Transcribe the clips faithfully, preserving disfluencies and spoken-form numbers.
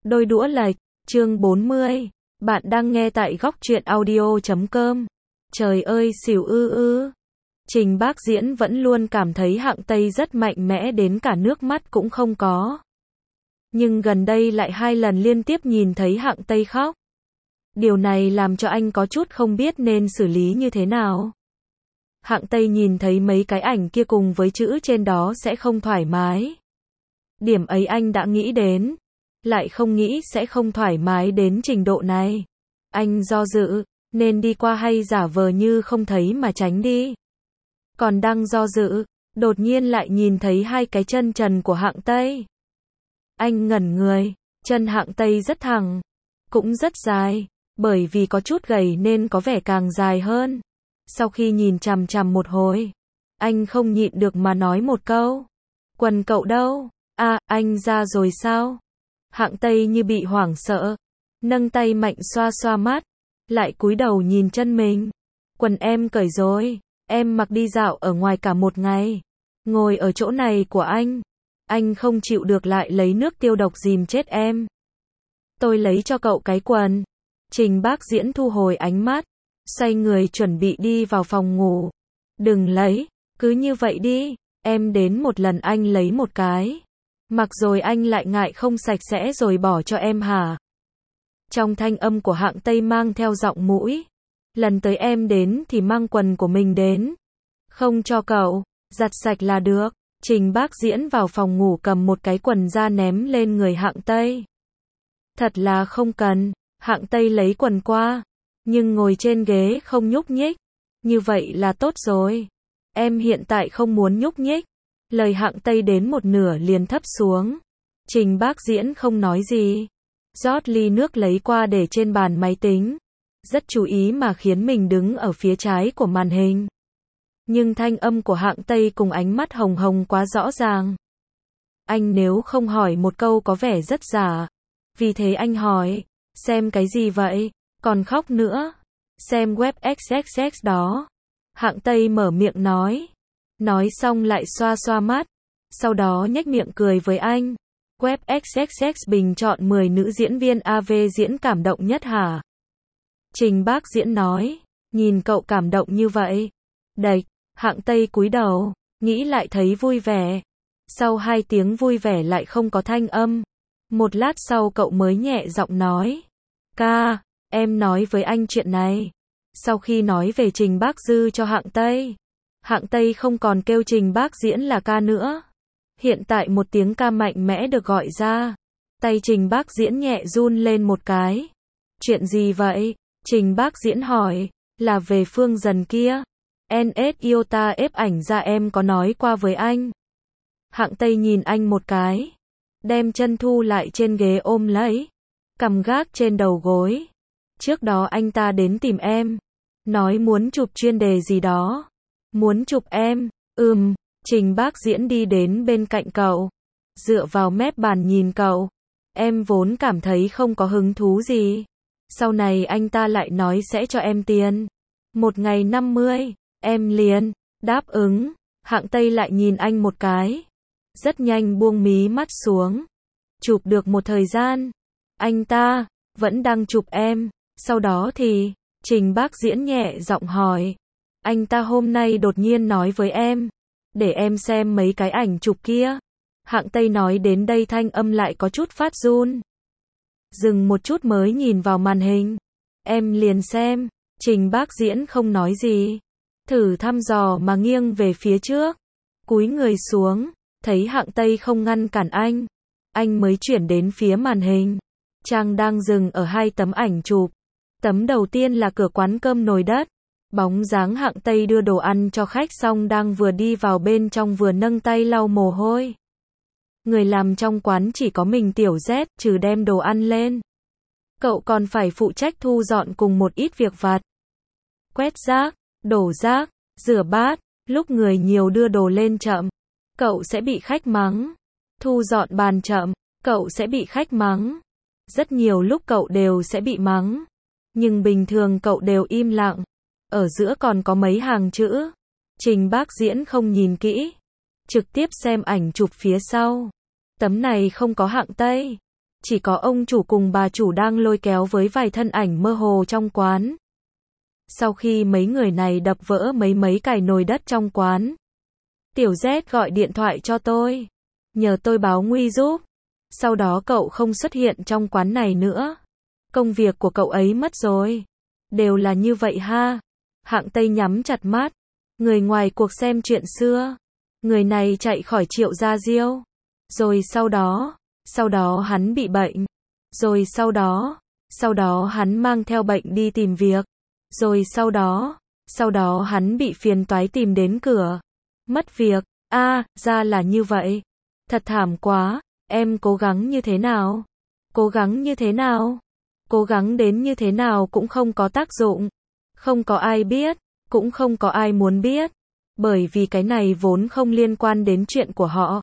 Đôi đũa lệch, chương bốn mươi. Bạn đang nghe tại góc truyện audio chấm com. Trời ơi xỉu ư ư. Trình Bác Diễn vẫn luôn cảm thấy Hạng Tây rất mạnh mẽ đến cả nước mắt cũng không có. Nhưng gần đây lại hai lần liên tiếp nhìn thấy Hạng Tây khóc. Điều này làm cho anh có chút không biết nên xử lý như thế nào. Hạng Tây nhìn thấy mấy cái ảnh kia cùng với chữ trên đó sẽ không thoải mái. Điểm ấy anh đã nghĩ đến. Lại không nghĩ sẽ không thoải mái đến trình độ này. Anh do dự, nên đi qua hay giả vờ như không thấy mà tránh đi. Còn đang do dự, đột nhiên lại nhìn thấy hai cái chân trần của Hạng Tây. Anh ngẩn người, chân Hạng Tây rất thẳng, cũng rất dài, bởi vì có chút gầy nên có vẻ càng dài hơn. Sau khi nhìn chằm chằm một hồi, anh không nhịn được mà nói một câu. Quần cậu đâu? À, anh ra rồi sao? Hạng Tây như bị hoảng sợ, nâng tay mạnh xoa xoa mắt, lại cúi đầu nhìn chân mình. Quần em cởi rồi, em mặc đi dạo ở ngoài cả một ngày. Ngồi ở chỗ này của anh, anh không chịu được lại lấy nước tiêu độc dìm chết em. Tôi lấy cho cậu cái quần. Trình Bác Diễn thu hồi ánh mắt, xoay người chuẩn bị đi vào phòng ngủ. Đừng lấy, cứ như vậy đi, em đến một lần anh lấy một cái. Mặc rồi anh lại ngại không sạch sẽ rồi bỏ cho em hả? Trong thanh âm của Hạng Tây mang theo giọng mũi. Lần tới em đến thì mang quần của mình đến. Không cho cậu, giặt sạch là được. Trình Bác Diễn vào phòng ngủ cầm một cái quần ra ném lên người Hạng Tây. Thật là không cần. Hạng Tây lấy quần qua, nhưng ngồi trên ghế không nhúc nhích. Như vậy là tốt rồi. Em hiện tại không muốn nhúc nhích. Lời Hạng Tây đến một nửa liền thấp xuống. Trình Bác Diễn không nói gì. Rót ly nước lấy qua để trên bàn máy tính. Rất chú ý mà khiến mình đứng ở phía trái của màn hình. Nhưng thanh âm của Hạng Tây cùng ánh mắt hồng hồng quá rõ ràng. Anh nếu không hỏi một câu có vẻ rất giả. Vì thế anh hỏi, xem cái gì vậy? Còn khóc nữa. Xem web ích ích ích đó. Hạng Tây mở miệng nói. Nói xong lại xoa xoa mắt. Sau đó nhếch miệng cười với anh. Web ích ích ích bình chọn mười nữ diễn viên a vê diễn cảm động nhất hả? Trình Bác Diễn nói. Nhìn cậu cảm động như vậy. Đệch, Hạng Tây cúi đầu, nghĩ lại thấy vui vẻ. Sau hai tiếng vui vẻ lại không có thanh âm. Một lát sau cậu mới nhẹ giọng nói. Ca, em nói với anh chuyện này. Sau khi nói về Trình Bác Dư cho Hạng Tây, Hạng Tây không còn kêu Trình Bác Diễn là ca nữa. Hiện tại một tiếng ca mạnh mẽ được gọi ra. Tay Trình Bác Diễn nhẹ run lên một cái. Chuyện gì vậy? Trình Bác Diễn hỏi. Là về Phương Dần kia. en ét Iota ép ảnh ra em có nói qua với anh. Hạng Tây nhìn anh một cái. Đem chân thu lại trên ghế ôm lấy. Cầm gác trên đầu gối. Trước đó anh ta đến tìm em. Nói muốn chụp chuyên đề gì đó. Muốn chụp em. Ừm. Trình Bác Diễn đi đến bên cạnh cậu. Dựa vào mép bàn nhìn cậu. Em vốn cảm thấy không có hứng thú gì. Sau này anh ta lại nói sẽ cho em tiền. Một ngày năm mươi. Em liền. Đáp ứng. Hạng Tây lại nhìn anh một cái. Rất nhanh buông mí mắt xuống. Chụp được một thời gian. Anh ta. Vẫn đang chụp em. Sau đó thì. Trình Bác Diễn nhẹ giọng hỏi. Anh ta hôm nay đột nhiên nói với em. Để em xem mấy cái ảnh chụp kia. Hạng Tây nói đến đây thanh âm lại có chút phát run. Dừng một chút mới nhìn vào màn hình. Em liền xem. Trình Bác Diễn không nói gì. Thử thăm dò mà nghiêng về phía trước. Cúi người xuống. Thấy Hạng Tây không ngăn cản anh. Anh mới chuyển đến phía màn hình. Trang đang dừng ở hai tấm ảnh chụp. Tấm đầu tiên là cửa quán cơm nồi đất. Bóng dáng Hạng Tây đưa đồ ăn cho khách xong đang vừa đi vào bên trong vừa nâng tay lau mồ hôi. Người làm trong quán chỉ có mình Tiểu Z trừ đem đồ ăn lên. Cậu còn phải phụ trách thu dọn cùng một ít việc vặt. Quét rác, đổ rác, rửa bát, lúc người nhiều đưa đồ lên chậm. Cậu sẽ bị khách mắng. Thu dọn bàn chậm, cậu sẽ bị khách mắng. Rất nhiều lúc cậu đều sẽ bị mắng. Nhưng bình thường cậu đều im lặng. Ở giữa còn có mấy hàng chữ. Trình Bác Diễn không nhìn kỹ. Trực tiếp xem ảnh chụp phía sau. Tấm này không có Hạng Tây. chỉ có ông chủ cùng bà chủ đang lôi kéo với vài thân ảnh mơ hồ trong quán. Sau khi mấy người này đập vỡ mấy mấy cài nồi đất trong quán, Tiểu Z gọi điện thoại cho tôi, nhờ tôi báo nguy giúp. Sau đó cậu không xuất hiện trong quán này nữa. Công việc của cậu ấy mất rồi. Đều là như vậy ha. Hạng Tây nhắm chặt mắt. Người ngoài cuộc xem chuyện xưa. Người này chạy khỏi Triệu Gia Diêu. Rồi sau đó, sau đó hắn bị bệnh. Rồi sau đó, sau đó hắn mang theo bệnh đi tìm việc. Rồi sau đó, sau đó hắn bị phiền toái tìm đến cửa. Mất việc. A, à, ra là như vậy. Thật thảm quá. Em cố gắng như thế nào? Cố gắng như thế nào? Cố gắng đến như thế nào cũng không có tác dụng. Không có ai biết, cũng không có ai muốn biết. Bởi vì cái này vốn không liên quan đến chuyện của họ.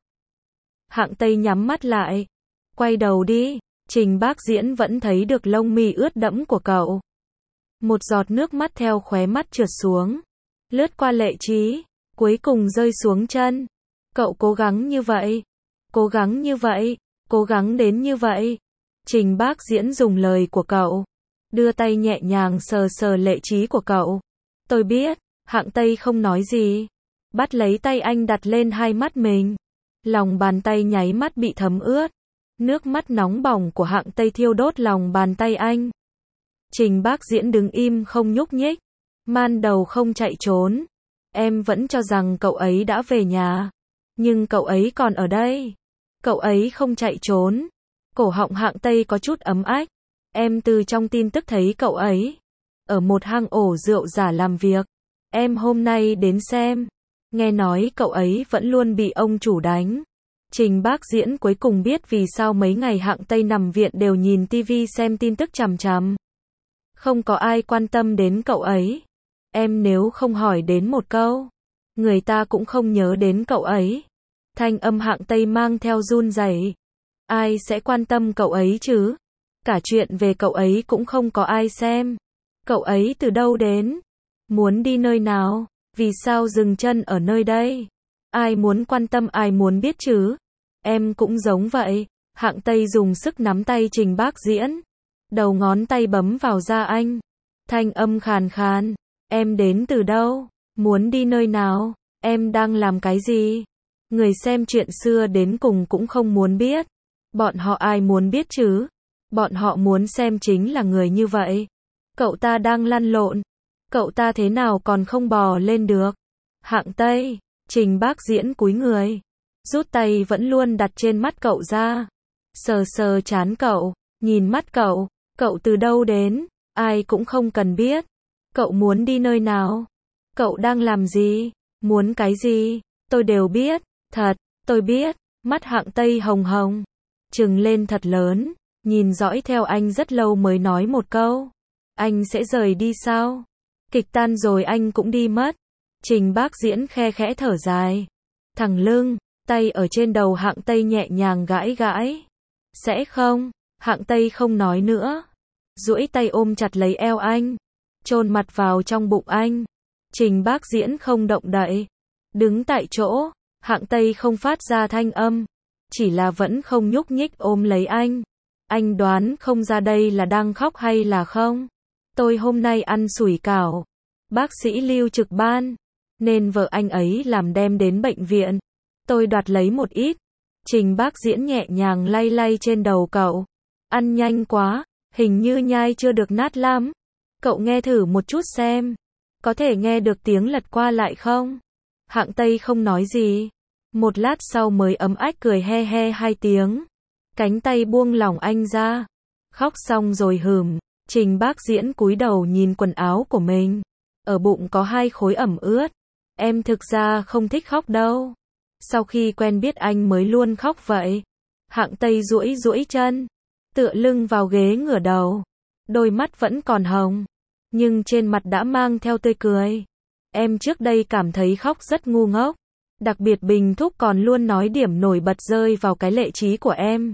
Hạng Tây nhắm mắt lại. Quay đầu đi. Trình Bác Diễn vẫn thấy được lông mi ướt đẫm của cậu. Một giọt nước mắt theo khóe mắt trượt xuống. Lướt qua lệ trí. Cuối cùng rơi xuống chân. Cậu cố gắng như vậy. Cố gắng như vậy. Cố gắng đến như vậy. Trình Bác Diễn dùng lời của cậu. Đưa tay nhẹ nhàng sờ sờ lệ trí của cậu. Tôi biết. Hạng Tây không nói gì. Bắt lấy tay anh đặt lên hai mắt mình. Lòng bàn tay nháy mắt bị thấm ướt. Nước mắt nóng bỏng của Hạng Tây thiêu đốt lòng bàn tay anh. Trình Bác Diễn đứng im không nhúc nhích. Man đầu không chạy trốn. Em vẫn cho rằng cậu ấy đã về nhà. Nhưng cậu ấy còn ở đây. Cậu ấy không chạy trốn. Cổ họng Hạng Tây có chút ấm ách. Em từ trong tin tức thấy cậu ấy ở một hang ổ rượu giả làm việc. Em hôm nay đến xem. Nghe nói cậu ấy vẫn luôn bị ông chủ đánh. Trình Bác Diễn cuối cùng biết vì sao mấy ngày Hạng Tây nằm viện đều nhìn tivi xem tin tức chằm chằm. Không có ai quan tâm đến cậu ấy. Em nếu không hỏi đến một câu, người ta cũng không nhớ đến cậu ấy. Thanh âm Hạng Tây mang theo run rẩy. Ai sẽ quan tâm cậu ấy chứ? Cả chuyện về cậu ấy cũng không có ai xem. Cậu ấy từ đâu đến? Muốn đi nơi nào? Vì sao dừng chân ở nơi đây? Ai muốn quan tâm ai muốn biết chứ? Em cũng giống vậy. Hạng Tây dùng sức nắm tay Trình Bác Diễn. Đầu ngón tay bấm vào da anh. Thanh âm khàn khàn. Em đến từ đâu? Muốn đi nơi nào? Em đang làm cái gì? Người xem chuyện xưa đến cùng cũng không muốn biết. Bọn họ ai muốn biết chứ? Bọn họ muốn xem chính là người như vậy. Cậu ta đang lăn lộn. Cậu ta thế nào còn không bò lên được? Hạng Tây. Trình Bác Diễn cúi người. Rút tay vẫn luôn đặt trên mắt cậu ra. Sờ sờ trán cậu. Nhìn mắt cậu. Cậu từ đâu đến? Ai cũng không cần biết. Cậu muốn đi nơi nào? Cậu đang làm gì? Muốn cái gì? Tôi đều biết. Thật, tôi biết. Mắt Hạng Tây hồng hồng. Trừng lên thật lớn. Nhìn dõi theo anh rất lâu mới nói một câu. Anh sẽ rời đi sao? Kịch tan rồi anh cũng đi mất. Trình Bác Diễn khe khẽ thở dài. Thẳng lưng, tay ở trên đầu Hạng Tây nhẹ nhàng gãi gãi. Sẽ không? Hạng Tây không nói nữa. Duỗi tay ôm chặt lấy eo anh. Chôn mặt vào trong bụng anh. Trình Bác Diễn không động đậy. Đứng tại chỗ, Hạng Tây không phát ra thanh âm. Chỉ là vẫn không nhúc nhích ôm lấy anh. Anh đoán không ra đây là đang khóc hay là không? Tôi hôm nay ăn sủi cảo. Bác sĩ Lưu trực ban. Nên vợ anh ấy làm đem đến bệnh viện. Tôi đoạt lấy một ít. Trình Bác Diễn nhẹ nhàng lay lay trên đầu cậu. Ăn nhanh quá, hình như nhai chưa được nát lắm. Cậu nghe thử một chút xem. Có thể nghe được tiếng lật qua lại không? Hạng Tây không nói gì. Một lát sau mới ấm ách cười he he hai tiếng. Cánh tay buông lỏng anh ra. Khóc xong rồi hừm. Trình Bác Diễn cúi đầu nhìn quần áo của mình. Ở bụng có hai khối ẩm ướt. Em thực ra không thích khóc đâu. Sau khi quen biết anh mới luôn khóc vậy. Hạng Tây duỗi duỗi chân. Tựa lưng vào ghế ngửa đầu. Đôi mắt vẫn còn hồng. Nhưng trên mặt đã mang theo tươi cười. Em trước đây cảm thấy khóc rất ngu ngốc. Đặc biệt Bình Thúc còn luôn nói điểm nổi bật rơi vào cái lệ trí của em.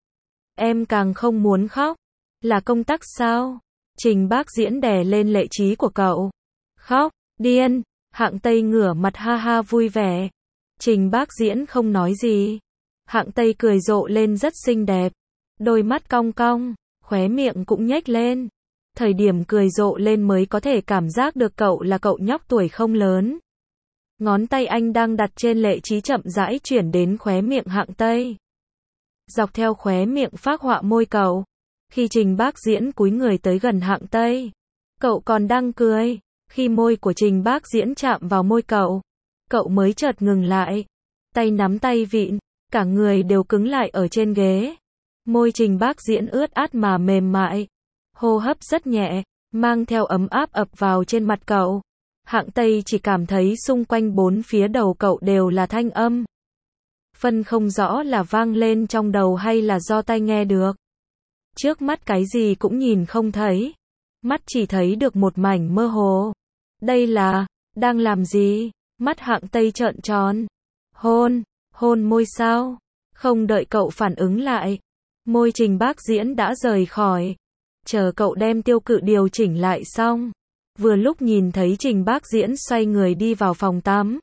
Em càng không muốn khóc. Là công tắc sao? Trình Bác Diễn đè lên lệ trí của cậu. Khóc, điên. Hạng Tây ngửa mặt ha ha vui vẻ. Trình Bác Diễn không nói gì. Hạng Tây cười rộ lên rất xinh đẹp. đôi mắt cong cong, khóe miệng cũng nhếch lên. Thời điểm cười rộ lên mới có thể cảm giác được cậu là cậu nhóc tuổi không lớn. Ngón tay anh đang đặt trên lệ trí chậm rãi chuyển đến khóe miệng Hạng Tây. Dọc theo khóe miệng phác họa môi cậu. Khi Trình Bác Diễn cúi người tới gần Hạng Tây, cậu còn đang cười. Khi môi của Trình Bác Diễn chạm vào môi cậu, cậu mới chợt ngừng lại. Tay nắm tay vịn, cả người đều cứng lại ở trên ghế. Môi Trình Bác Diễn ướt át mà mềm mại. Hô hấp rất nhẹ, mang theo ấm áp ập vào trên mặt cậu. Hạng Tây chỉ cảm thấy xung quanh bốn phía đầu cậu đều là thanh âm. Phân không rõ là vang lên trong đầu hay là do tai nghe được. Trước mắt cái gì cũng nhìn không thấy. Mắt chỉ thấy được một mảnh mơ hồ. Đây là, đang làm gì? Mắt Hạng Tây trợn tròn. Hôn, hôn môi sao? Không đợi cậu phản ứng lại. Môi Trình Bác Diễn đã rời khỏi. Chờ cậu đem tiêu cự điều chỉnh lại xong. Vừa lúc nhìn thấy Trình Bác Diễn xoay người đi vào phòng tắm.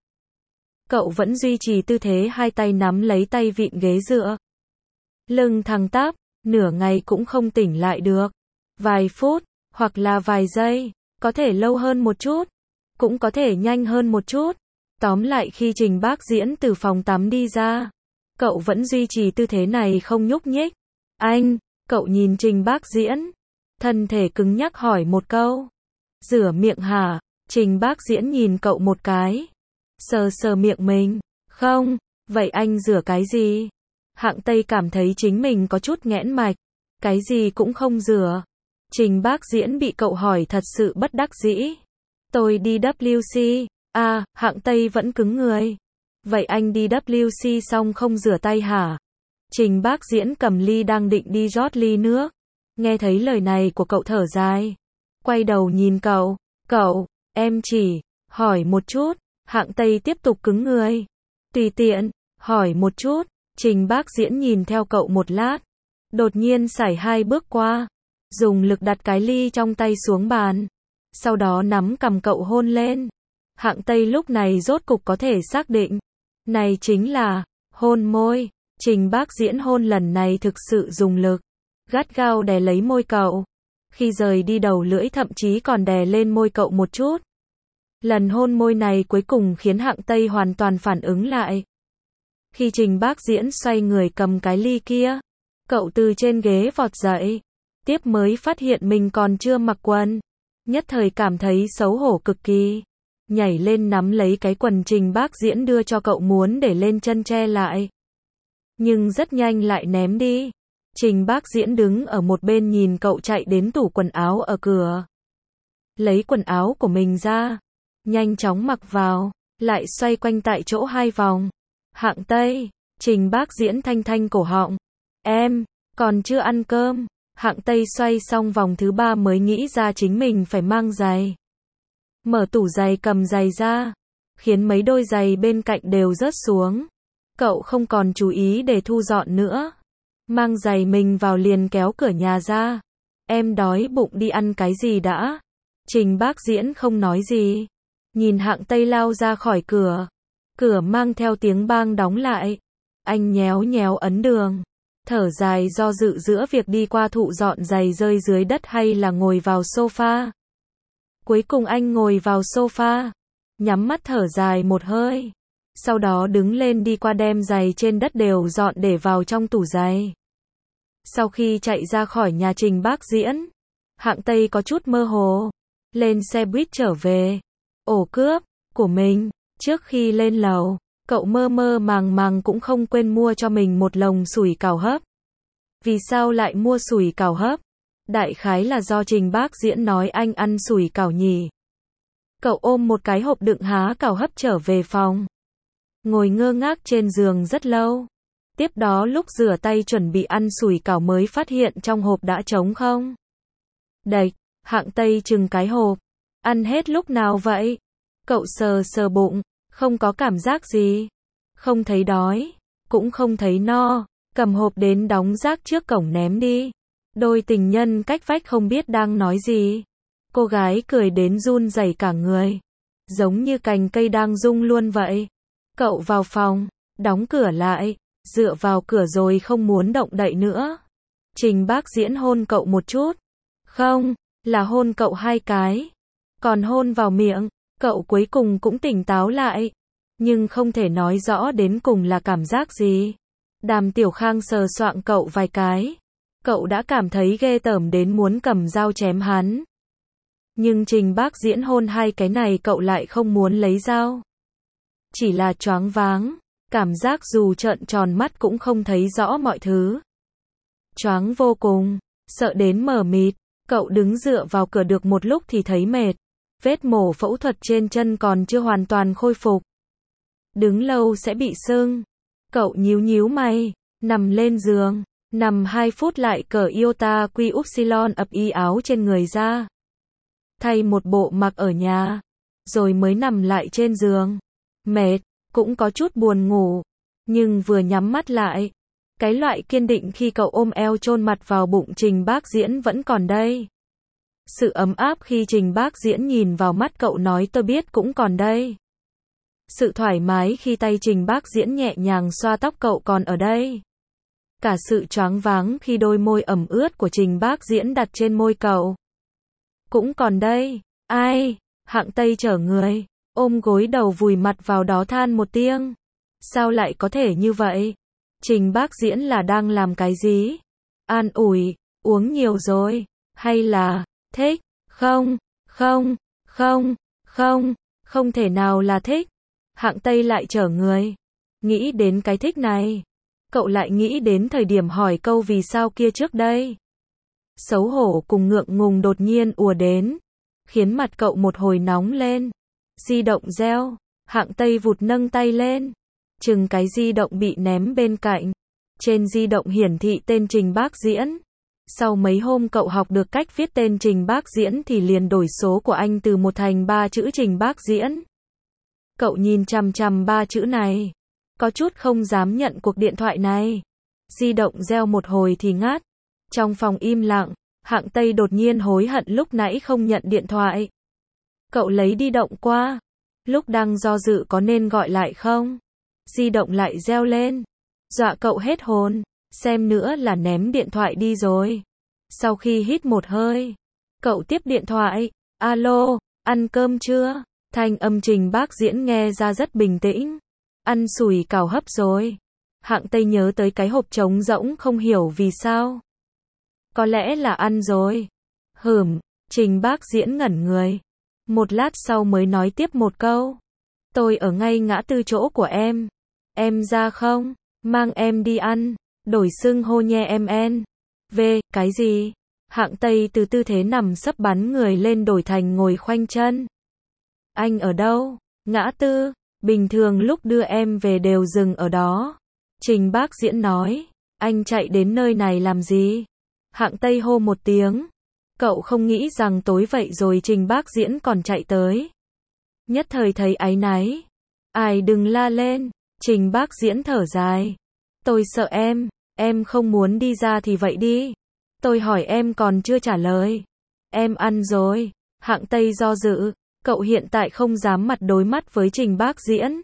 Cậu vẫn duy trì tư thế hai tay nắm lấy tay vịn ghế dựa. Lưng thẳng tắp, nửa ngày cũng không tỉnh lại được. Vài phút, hoặc là vài giây, có thể lâu hơn một chút, cũng có thể nhanh hơn một chút. Tóm lại khi Trình Bác Diễn từ phòng tắm đi ra, cậu vẫn duy trì tư thế này không nhúc nhích. Anh, cậu nhìn Trình Bác Diễn, thân thể cứng nhắc hỏi một câu. Rửa miệng hả? Trình Bác Diễn nhìn cậu một cái. Sờ sờ miệng mình. Không, vậy anh rửa cái gì? Hạng Tây cảm thấy chính mình có chút nghẽn mạch. Cái gì cũng không rửa. Trình Bác Diễn bị cậu hỏi thật sự bất đắc dĩ. Tôi đi vê kép xê. À, Hạng Tây vẫn cứng người. Vậy anh đi vê kép xê xong không rửa tay hả? Trình Bác Diễn cầm ly đang định đi rót ly nước. Nghe thấy lời này của cậu thở dài. Quay đầu nhìn cậu. Cậu, em chỉ, hỏi một chút. Hạng Tây tiếp tục cứng người. Tùy tiện, hỏi một chút. Trình Bác Diễn nhìn theo cậu một lát. Đột nhiên sải hai bước qua. Dùng lực đặt cái ly trong tay xuống bàn. Sau đó nắm cầm cậu hôn lên. Hạng Tây lúc này rốt cục có thể xác định. Này chính là, hôn môi. Trình Bác Diễn hôn lần này thực sự dùng lực. Gắt gao đè lấy môi cậu. Khi rời đi đầu lưỡi thậm chí còn đè lên môi cậu một chút. Lần hôn môi này cuối cùng khiến Hạng Tây hoàn toàn phản ứng lại. Khi Trình Bác Diễn xoay người cầm cái ly kia, cậu từ trên ghế vọt dậy. Tiếp mới phát hiện mình còn chưa mặc quần. Nhất thời cảm thấy xấu hổ cực kỳ. Nhảy lên nắm lấy cái quần Trình Bác Diễn đưa cho cậu muốn để lên chân che lại. Nhưng rất nhanh lại ném đi. Trình Bác Diễn đứng ở một bên nhìn cậu chạy đến tủ quần áo ở cửa. Lấy quần áo của mình ra. Nhanh chóng mặc vào. Lại xoay quanh tại chỗ hai vòng. Hạng Tây. Trình Bác Diễn thanh thanh cổ họng. Em, còn chưa ăn cơm. Hạng Tây xoay xong vòng thứ ba mới nghĩ ra chính mình phải mang giày. Mở tủ giày cầm giày ra. Khiến mấy đôi giày bên cạnh đều rớt xuống. Cậu không còn chú ý để thu dọn nữa. Mang giày mình vào liền kéo cửa nhà ra. Em đói bụng đi ăn cái gì đã? Trình Bác Diễn không nói gì. Nhìn Hạng Tây lao ra khỏi cửa. Cửa mang theo tiếng bang đóng lại. Anh nhéo nhéo ấn đường. Thở dài do dự giữa việc đi qua thụ dọn giày rơi dưới đất hay là ngồi vào sofa. Cuối cùng anh ngồi vào sofa. Nhắm mắt thở dài một hơi. Sau đó đứng lên đi qua đem giày trên đất đều dọn để vào trong tủ giày. Sau khi chạy ra khỏi nhà Trình Bác Diễn, Hạng Tây có chút mơ hồ. Lên xe buýt trở về. Ổ cướp của mình. Trước khi lên lầu, cậu mơ mơ màng màng cũng không quên mua cho mình một lồng sủi cảo hấp. Vì sao lại mua sủi cảo hấp? Đại khái là do Trình Bác Diễn nói anh ăn sủi cảo nhỉ. Cậu ôm một cái hộp đựng há cảo hấp trở về phòng. Ngồi ngơ ngác trên giường rất lâu. Tiếp đó lúc rửa tay chuẩn bị ăn sủi cảo mới phát hiện trong hộp đã trống không. Đạch, Hạng Tây chừng cái hộp. Ăn hết lúc nào vậy? Cậu sờ sờ bụng, không có cảm giác gì. Không thấy đói, cũng không thấy no. Cầm hộp đến đóng rác trước cổng ném đi. Đôi tình nhân cách vách không biết đang nói gì. Cô gái cười đến run rẩy cả người. Giống như cành cây đang rung luôn vậy. Cậu vào phòng, đóng cửa lại, dựa vào cửa rồi không muốn động đậy nữa. Trình Bác Diễn hôn cậu một chút. Không, là hôn cậu hai cái. Còn hôn vào miệng, cậu cuối cùng cũng tỉnh táo lại. Nhưng không thể nói rõ đến cùng là cảm giác gì. Đàm Tiểu Khang sờ soạng cậu vài cái. Cậu đã cảm thấy ghê tởm đến muốn cầm dao chém hắn. Nhưng Trình Bác Diễn hôn hai cái này cậu lại không muốn lấy dao. Chỉ là choáng váng. Cảm giác dù trợn tròn mắt cũng không thấy rõ mọi thứ. Choáng vô cùng. Sợ đến mờ mịt. Cậu đứng dựa vào cửa được một lúc thì thấy mệt. Vết mổ phẫu thuật trên chân còn chưa hoàn toàn khôi phục. Đứng lâu sẽ bị sưng. Cậu nhíu nhíu mày. Nằm lên giường. Nằm hai phút lại cởi iota quy upsilon ập y áo trên người ra. Thay một bộ mặc ở nhà. Rồi mới nằm lại trên giường. Mệt. Cũng có chút buồn ngủ. Nhưng vừa nhắm mắt lại. Cái loại kiên định khi cậu ôm eo chôn mặt vào bụng Trình Bác Diễn vẫn còn đây. Sự ấm áp khi Trình Bác Diễn nhìn vào mắt cậu nói tôi biết cũng còn đây. Sự thoải mái khi tay Trình Bác Diễn nhẹ nhàng xoa tóc cậu còn ở đây. Cả sự choáng váng khi đôi môi ẩm ướt của Trình Bác Diễn đặt trên môi cậu. Cũng còn đây. Ai? Hạng Tây chở người. Ôm gối đầu vùi mặt vào đó than một tiếng. Sao lại có thể như vậy? Trình Bác Diễn là đang làm cái gì? An ủi, uống nhiều rồi. Hay là, thích? Không, không, không, không, không thể nào là thích. Hạng Tây lại chở người. Nghĩ đến cái thích này. Cậu lại nghĩ đến thời điểm hỏi câu vì sao kia trước đây. Xấu hổ cùng ngượng ngùng đột nhiên ùa đến. Khiến mặt cậu một hồi nóng lên. Di động reo. Hạng Tây vụt nâng tay lên. Chừng cái di động bị ném bên cạnh. Trên di động hiển thị tên Trình Bác Diễn. Sau mấy hôm cậu học được cách viết tên Trình Bác Diễn thì liền đổi số của anh từ một thành ba chữ Trình Bác Diễn. Cậu nhìn chằm chằm ba chữ này. Có chút không dám nhận cuộc điện thoại này. Di động reo một hồi thì ngắt. Trong phòng im lặng, Hạng Tây đột nhiên hối hận lúc nãy không nhận điện thoại. Cậu lấy di động qua. Lúc đang do dự có nên gọi lại không? Di động lại reo lên. Dọa cậu hết hồn. Xem nữa là ném điện thoại đi rồi. Sau khi hít một hơi, cậu tiếp điện thoại. Alo, ăn cơm chưa? Thanh âm Trình Bác Diễn nghe ra rất bình tĩnh. Ăn sủi cảo hấp rồi. Hạng Tây nhớ tới cái hộp trống rỗng không hiểu vì sao. Có lẽ là ăn rồi. Hửm, Trình Bác Diễn ngẩn người. Một lát sau mới nói tiếp một câu. Tôi ở ngay ngã tư chỗ của em. Em ra không? Mang em đi ăn. Đổi xưng hô nhé em en. V, cái gì? Hạng Tây từ tư thế nằm sấp bắn người lên đổi thành ngồi khoanh chân. Anh ở đâu? Ngã tư. Bình thường lúc đưa em về đều dừng ở đó. Trình Bác Diễn nói. Anh chạy đến nơi này làm gì? Hạng Tây hô một tiếng. Cậu không nghĩ rằng tối vậy rồi Trình Bác Diễn còn chạy tới. Nhất thời thấy áy náy. Ai đừng la lên. Trình Bác Diễn thở dài. Tôi sợ em. Em không muốn đi ra thì vậy đi. Tôi hỏi em còn chưa trả lời. Em ăn rồi. Hạng Tây do dự. Cậu hiện tại không dám mặt đối mắt với Trình Bác Diễn.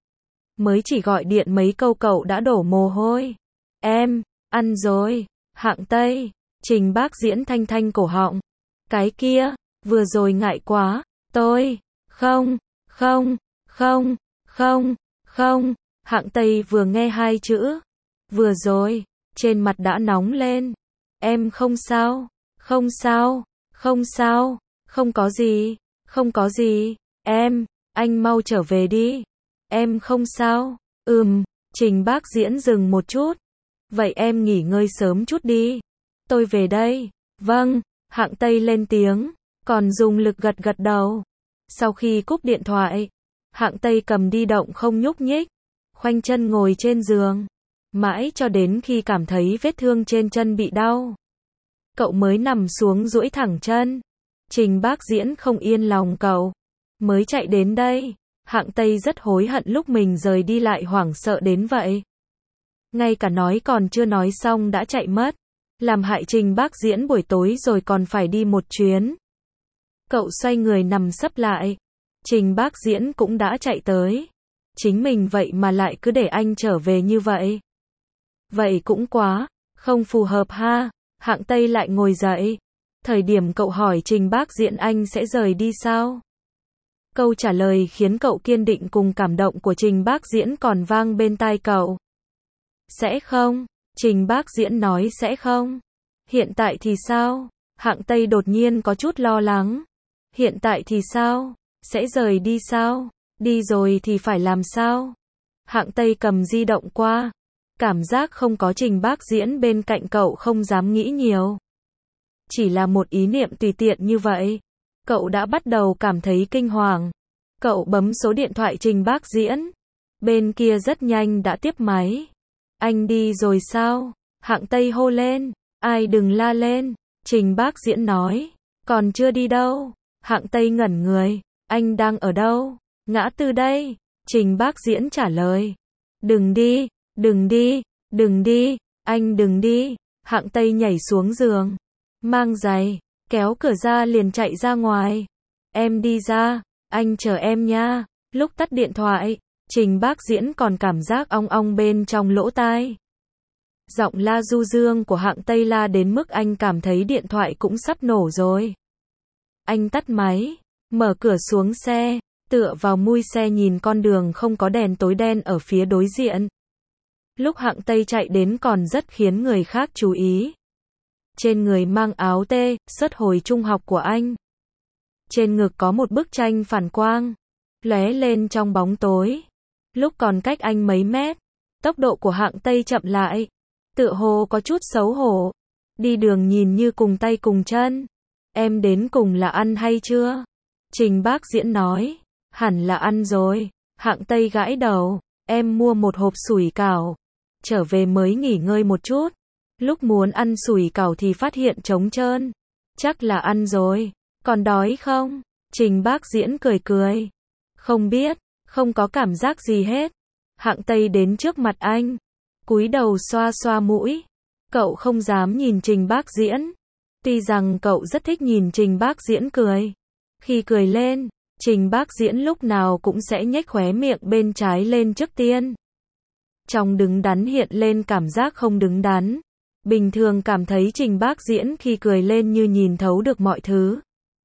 Mới chỉ gọi điện mấy câu cậu đã đổ mồ hôi. Em, ăn rồi. Hạng Tây. Trình Bác Diễn thanh thanh cổ họng. Cái kia, vừa rồi ngại quá. Tôi, không, không, không, không, không. Hạng Tây vừa nghe hai chữ. Vừa rồi, trên mặt đã nóng lên. Em không sao, không sao, không sao, không có gì, không có gì. Em, anh mau trở về đi. Em không sao. Ừm, Trình Bác Diễn dừng một chút. Vậy em nghỉ ngơi sớm chút đi. Tôi về đây. Vâng, Hạng Tây lên tiếng, còn dùng lực gật gật đầu. Sau khi cúp điện thoại, Hạng Tây cầm di động không nhúc nhích, khoanh chân ngồi trên giường, mãi cho đến khi cảm thấy vết thương trên chân bị đau. Cậu mới nằm xuống duỗi thẳng chân. Trình Bác Diễn không yên lòng cậu. Mới chạy đến đây. Hạng Tây rất hối hận lúc mình rời đi lại hoảng sợ đến vậy. Ngay cả nói còn chưa nói xong đã chạy mất. Làm hại Trình Bác Diễn buổi tối rồi còn phải đi một chuyến. Cậu xoay người nằm sấp lại. Trình Bác Diễn cũng đã chạy tới. Chính mình vậy mà lại cứ để anh trở về như vậy. Vậy cũng quá, không phù hợp ha. Hạng Tây lại ngồi dậy. Thời điểm cậu hỏi Trình Bác Diễn anh sẽ rời đi sao? Câu trả lời khiến cậu kiên định cùng cảm động của Trình Bác Diễn còn vang bên tai cậu. Sẽ không, Trình Bác Diễn nói sẽ không. Hiện tại thì sao? Hạng Tây đột nhiên có chút lo lắng. Hiện tại thì sao? Sẽ rời đi sao? Đi rồi thì phải làm sao? Hạng Tây cầm di động qua. Cảm giác không có Trình Bác Diễn bên cạnh cậu không dám nghĩ nhiều. Chỉ là một ý niệm tùy tiện như vậy. Cậu đã bắt đầu cảm thấy kinh hoàng. Cậu bấm số điện thoại Trình Bác Diễn. Bên kia rất nhanh đã tiếp máy. Anh đi rồi sao? Hạng Tây hô lên. Ai đừng la lên. Trình Bác Diễn nói. Còn chưa đi đâu. Hạng Tây ngẩn người. Anh đang ở đâu? Ngã tư đây. Trình Bác Diễn trả lời. Đừng đi, đừng đi, đừng đi, anh đừng đi. Hạng Tây nhảy xuống giường. Mang giày, kéo cửa ra liền chạy ra ngoài. Em đi ra, anh chờ em nha. Lúc tắt điện thoại, Trình Bác Diễn còn cảm giác ong ong bên trong lỗ tai. Giọng la du dương của Hạng Tây la đến mức anh cảm thấy điện thoại cũng sắp nổ rồi. Anh tắt máy, mở cửa xuống xe, tựa vào mui xe nhìn con đường không có đèn tối đen ở phía đối diện. Lúc Hạng Tây chạy đến còn rất khiến người khác chú ý. Trên người mang áo tê, sớt hồi trung học của anh. Trên ngực có một bức tranh phản quang, lóe lên trong bóng tối. Lúc còn cách anh mấy mét, tốc độ của Hạng Tây chậm lại, tựa hồ có chút xấu hổ. Đi đường nhìn như cùng tay cùng chân. Em đến cùng là ăn hay chưa? Trình Bác Diễn nói. Hẳn là ăn rồi. Hạng Tây gãi đầu. Em mua một hộp sủi cảo. Trở về mới nghỉ ngơi một chút. Lúc muốn ăn sủi cảo thì phát hiện trống trơn. Chắc là ăn rồi. Còn đói không? Trình Bác Diễn cười cười. Không biết, không có cảm giác gì hết. Hạng Tây đến trước mặt anh, cúi đầu xoa xoa mũi. Cậu không dám nhìn Trình Bác Diễn. Tuy rằng cậu rất thích nhìn Trình Bác Diễn cười. Khi cười lên, Trình Bác Diễn lúc nào cũng sẽ nhếch khóe miệng bên trái lên trước tiên. Trong đứng đắn hiện lên cảm giác không đứng đắn. Bình thường cảm thấy Trình Bác Diễn khi cười lên như nhìn thấu được mọi thứ.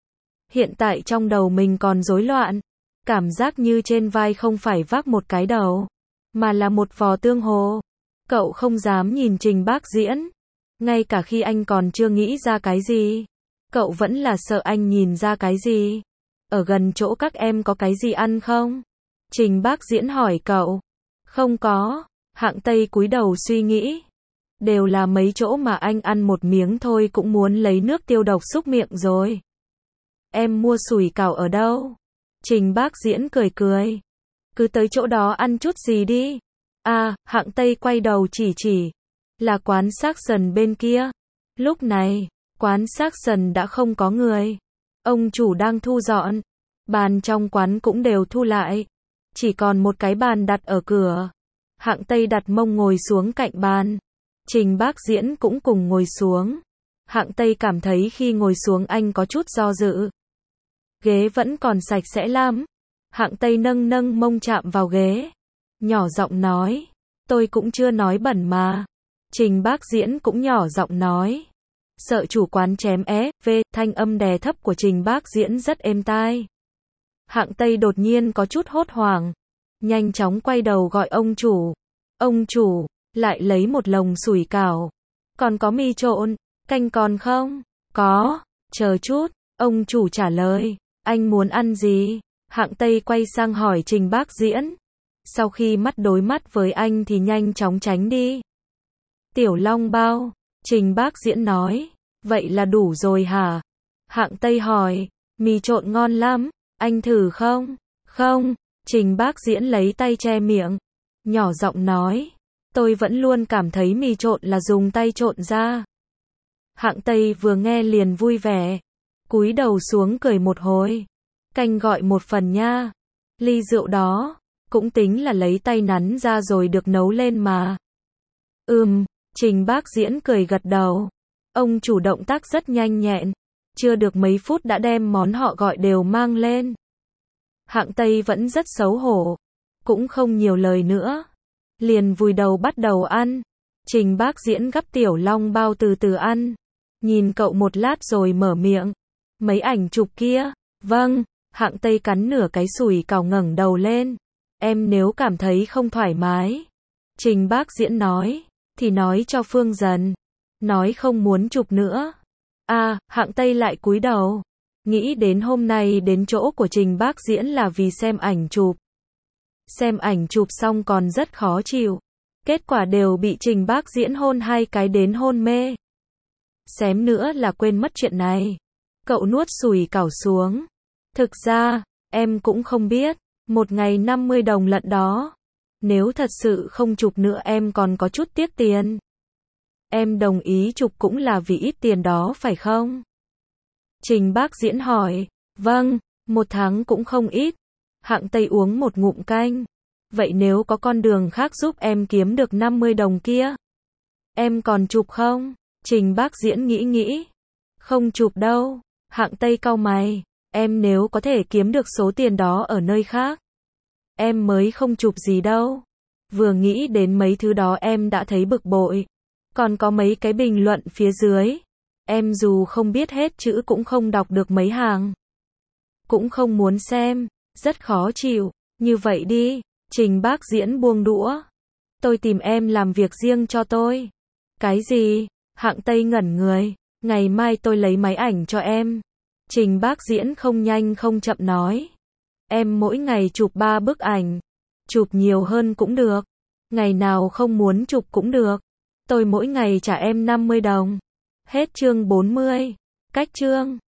Hiện tại trong đầu mình còn rối loạn. Cảm giác như trên vai không phải vác một cái đầu, mà là một vò tương hồ. Cậu không dám nhìn Trình Bác Diễn. Ngay cả khi anh còn chưa nghĩ ra cái gì, cậu vẫn là sợ anh nhìn ra cái gì. Ở gần chỗ các em có cái gì ăn không? Trình Bác Diễn hỏi cậu. Không có. Hạng Tây cúi đầu suy nghĩ. Đều là mấy chỗ mà anh ăn một miếng thôi cũng muốn lấy nước tiêu độc xúc miệng rồi. Em mua sủi cảo ở đâu? Trình Bác Diễn cười cười. Cứ tới chỗ đó ăn chút gì đi. À, Hạng Tây quay đầu chỉ chỉ. Là quán Saxon bên kia. Lúc này, quán Saxon đã không có người. Ông chủ đang thu dọn. Bàn trong quán cũng đều thu lại. Chỉ còn một cái bàn đặt ở cửa. Hạng Tây đặt mông ngồi xuống cạnh bàn. Trình Bác Diễn cũng cùng ngồi xuống. Hạng Tây cảm thấy khi ngồi xuống anh có chút do dự. Ghế vẫn còn sạch sẽ lắm. Hạng Tây nâng nâng mông chạm vào ghế. Nhỏ giọng nói. Tôi cũng chưa nói bẩn mà. Trình Bác Diễn cũng nhỏ giọng nói. Sợ chủ quán chém é, về, thanh âm đè thấp của Trình Bác Diễn rất êm tai. Hạng Tây đột nhiên có chút hốt hoảng. Nhanh chóng quay đầu gọi ông chủ. Ông chủ, lại lấy một lồng sủi cảo. Còn có mì trộn, canh còn không? Có, chờ chút, ông chủ trả lời. Anh muốn ăn gì? Hạng Tây quay sang hỏi Trình Bác Diễn. Sau khi mắt đối mắt với anh thì nhanh chóng tránh đi. Tiểu Long bao, Trình Bác Diễn nói. Vậy là đủ rồi hả? Hạng Tây hỏi. Mì trộn ngon lắm, anh thử không? Không, Trình Bác Diễn lấy tay che miệng. Nhỏ giọng nói. Tôi vẫn luôn cảm thấy mì trộn là dùng tay trộn ra. Hạng Tây vừa nghe liền vui vẻ. Cúi đầu xuống cười một hồi. Canh gọi một phần nha. Ly rượu đó, cũng tính là lấy tay nắn ra rồi được nấu lên mà. Ừm, Trình Bác Diễn cười gật đầu. Ông chủ động tác rất nhanh nhẹn. Chưa được mấy phút đã đem món họ gọi đều mang lên. Hạng Tây vẫn rất xấu hổ. Cũng không nhiều lời nữa. Liền vùi đầu bắt đầu ăn. Trình Bác Diễn gắp tiểu long bao từ từ ăn. nhìn cậu một lát rồi mở miệng. Mấy ảnh chụp kia? Vâng, Hạng Tây cắn nửa cái sủi cảo ngẩng đầu lên. Em nếu cảm thấy không thoải mái, Trình Bác Diễn nói, thì nói cho Phương Dần. Nói không muốn chụp nữa. À, Hạng Tây lại cúi đầu. Nghĩ đến hôm nay đến chỗ của Trình Bác Diễn là vì xem ảnh chụp. Xem ảnh chụp xong còn rất khó chịu. Kết quả đều bị Trình Bác Diễn hôn hai cái đến hôn mê. Xém nữa là quên mất chuyện này. Cậu nuốt sủi cảo xuống. Thực ra, em cũng không biết, một ngày năm mươi đồng lận đó. Nếu thật sự không chụp nữa em còn có chút tiếc tiền. Em đồng ý chụp cũng là vì ít tiền đó phải không? Trình Bác Diễn hỏi. Vâng, một tháng cũng không ít. Hạng Tây uống một ngụm canh. Vậy nếu có con đường khác giúp em kiếm được năm mươi đồng kia, em còn chụp không? Trình Bác Diễn nghĩ nghĩ. Không chụp đâu. Hạng Tây cau mày. Em nếu có thể kiếm được số tiền đó ở nơi khác, em mới không chụp gì đâu. Vừa nghĩ đến mấy thứ đó em đã thấy bực bội. Còn có mấy cái bình luận phía dưới. Em dù không biết hết chữ cũng không đọc được mấy hàng. Cũng không muốn xem. Rất khó chịu. Như vậy đi. Trình Bác Diễn buông đũa. Tôi tìm em làm việc riêng cho tôi. Cái gì? Hạng Tây ngẩn người. Ngày mai tôi lấy máy ảnh cho em. Trình Bác Diễn không nhanh không chậm nói. Em mỗi ngày chụp ba bức ảnh. Chụp nhiều hơn cũng được. Ngày nào không muốn chụp cũng được. Tôi mỗi ngày trả em năm mươi đồng. Hết chương bốn mươi. Cách chương